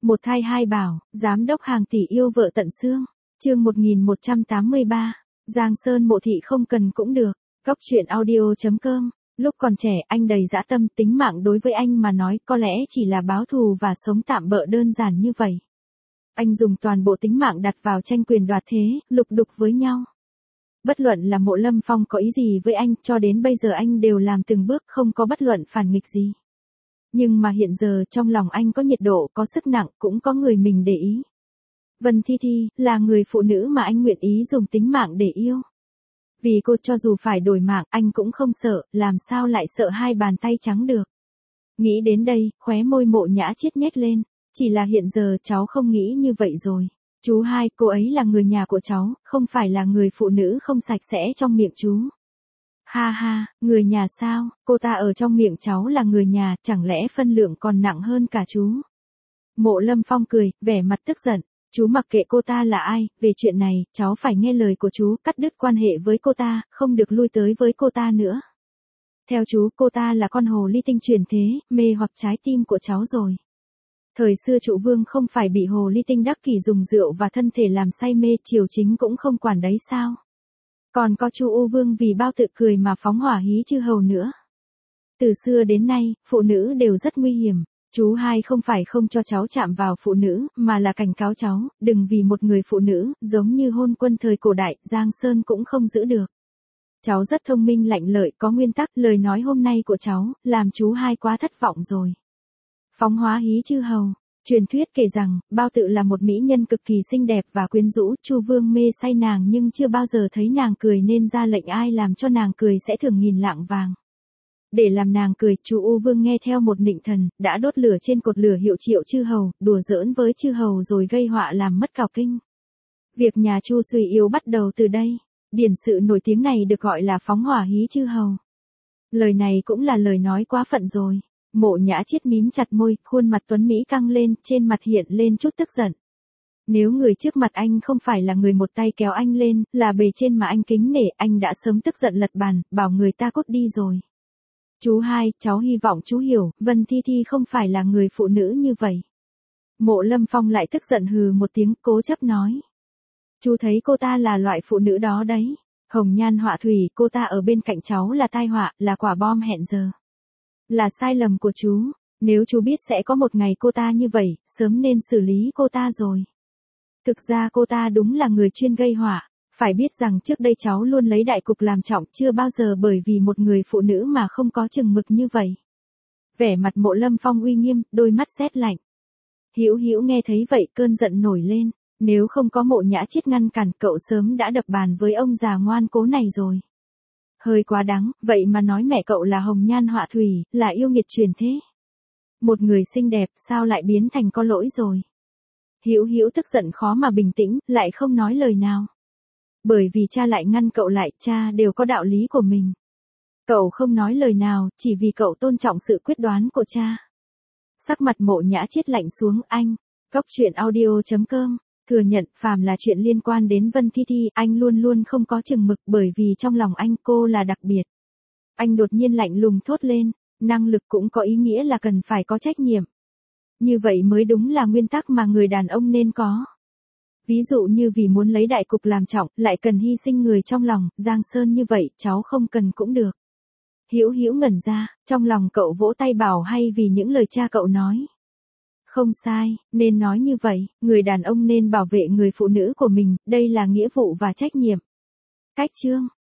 Một thai hai bảo, giám đốc hàng tỷ yêu vợ tận xương. Chương 1183. Giang Sơn mộ thị không cần cũng được. Góc truyện audio.com. Lúc còn trẻ anh đầy dã tâm, tính mạng đối với anh mà nói có lẽ chỉ là báo thù và sống tạm bợ đơn giản như vậy. Anh dùng toàn bộ tính mạng đặt vào tranh quyền đoạt thế, lục đục với nhau. Bất luận là Mộ Lâm Phong có ý gì với anh, cho đến bây giờ anh đều làm từng bước, không có bất luận phản nghịch gì. Nhưng mà hiện giờ trong lòng anh có nhiệt độ, có sức nặng, cũng có người mình để ý. Vân Thi Thi, là người phụ nữ mà anh nguyện ý dùng tính mạng để yêu. Vì cô cho dù phải đổi mạng, anh cũng không sợ, làm sao lại sợ hai bàn tay trắng được. Nghĩ đến đây, khóe môi Mộ Nhã Chiết nhếch lên. Chỉ là hiện giờ cháu không nghĩ như vậy rồi. Chú hai, cô ấy là người nhà của cháu, không phải là người phụ nữ không sạch sẽ trong miệng chú. Ha ha, người nhà sao, cô ta ở trong miệng cháu là người nhà, chẳng lẽ phân lượng còn nặng hơn cả chú. Mộ Lâm Phong cười, vẻ mặt tức giận. Chú mặc kệ cô ta là ai, về chuyện này, cháu phải nghe lời của chú, cắt đứt quan hệ với cô ta, không được lui tới với cô ta nữa. Theo chú, cô ta là con hồ ly tinh truyền thế, mê hoặc trái tim của cháu rồi. Thời xưa Trụ Vương không phải bị hồ ly tinh đắc kỷ dùng rượu và thân thể làm say mê, triều chính cũng không quản đấy sao? Còn có Chu U Vương vì bao tự cười mà phóng hỏa hí chư hầu nữa. Từ xưa đến nay, phụ nữ đều rất nguy hiểm. Chú hai không phải không cho cháu chạm vào phụ nữ, mà là cảnh cáo cháu, đừng vì một người phụ nữ, giống như hôn quân thời cổ đại, Giang Sơn cũng không giữ được. Cháu rất thông minh lạnh lợi, có nguyên tắc, lời nói hôm nay của cháu, làm chú hai quá thất vọng rồi. Phóng hóa hí chư hầu. Truyền thuyết kể rằng, Bao Tự là một mỹ nhân cực kỳ xinh đẹp và quyến rũ, Chu Vương mê say nàng nhưng chưa bao giờ thấy nàng cười nên ra lệnh ai làm cho nàng cười sẽ thưởng 1000 lạng vàng. Để làm nàng cười, Chu U Vương nghe theo một nịnh thần, đã đốt lửa trên cột lửa hiệu triệu chư hầu, đùa giỡn với chư hầu rồi gây họa làm mất cào kinh. Việc nhà Chu suy yếu bắt đầu từ đây. Điển sự nổi tiếng này được gọi là phóng hỏa hí chư hầu. Lời này cũng là lời nói quá phận rồi. Mộ Nhã Chiết mím chặt môi, khuôn mặt tuấn mỹ căng lên, trên mặt hiện lên chút tức giận. Nếu người trước mặt anh không phải là người một tay kéo anh lên, là bề trên mà anh kính nể, anh đã sớm tức giận lật bàn, bảo người ta cút đi rồi. Chú hai, cháu hy vọng chú hiểu, Vân Thi Thi không phải là người phụ nữ như vậy. Mộ Lâm Phong lại tức giận hừ một tiếng, cố chấp nói. Chú thấy cô ta là loại phụ nữ đó đấy. Hồng nhan họa thủy, cô ta ở bên cạnh cháu là tai họa, là quả bom hẹn giờ. Là sai lầm của chú, nếu chú biết sẽ có một ngày cô ta như vậy, sớm nên xử lý cô ta rồi. Thực ra cô ta đúng là người chuyên gây họa, phải biết rằng trước đây cháu luôn lấy đại cục làm trọng, chưa bao giờ bởi vì một người phụ nữ mà không có chừng mực như vậy. Vẻ mặt Mộ Lâm Phong uy nghiêm, đôi mắt sét lạnh. Hữu Hữu nghe thấy vậy cơn giận nổi lên, nếu không có Mộ Nhã Chiết ngăn cản cậu sớm đã đập bàn với ông già ngoan cố này rồi. Hơi quá đáng, vậy mà nói mẹ cậu là hồng nhan họa thủy, là yêu nghiệt truyền thế. Một người xinh đẹp sao lại biến thành có lỗi rồi. Hữu Hữu tức giận khó mà bình tĩnh, lại không nói lời nào. Bởi vì cha lại ngăn cậu lại, cha đều có đạo lý của mình. Cậu không nói lời nào, chỉ vì cậu tôn trọng sự quyết đoán của cha. Sắc mặt Mộ Nhã Chiết lạnh xuống, anh. Góc truyện audio.com. Thừa nhận, phàm là chuyện liên quan đến Vân Thi Thi, anh luôn luôn không có chừng mực, bởi vì trong lòng anh cô là đặc biệt. Anh đột nhiên lạnh lùng thốt lên, năng lực cũng có ý nghĩa là cần phải có trách nhiệm. Như vậy mới đúng là nguyên tắc mà người đàn ông nên có. Ví dụ như vì muốn lấy đại cục làm trọng, lại cần hy sinh người trong lòng, Giang Sơn như vậy, cháu không cần cũng được. Hữu Hữu ngẩn ra, trong lòng cậu vỗ tay bảo hay vì những lời cha cậu nói. Không sai, nên nói như vậy, người đàn ông nên bảo vệ người phụ nữ của mình, đây là nghĩa vụ và trách nhiệm. Cách chương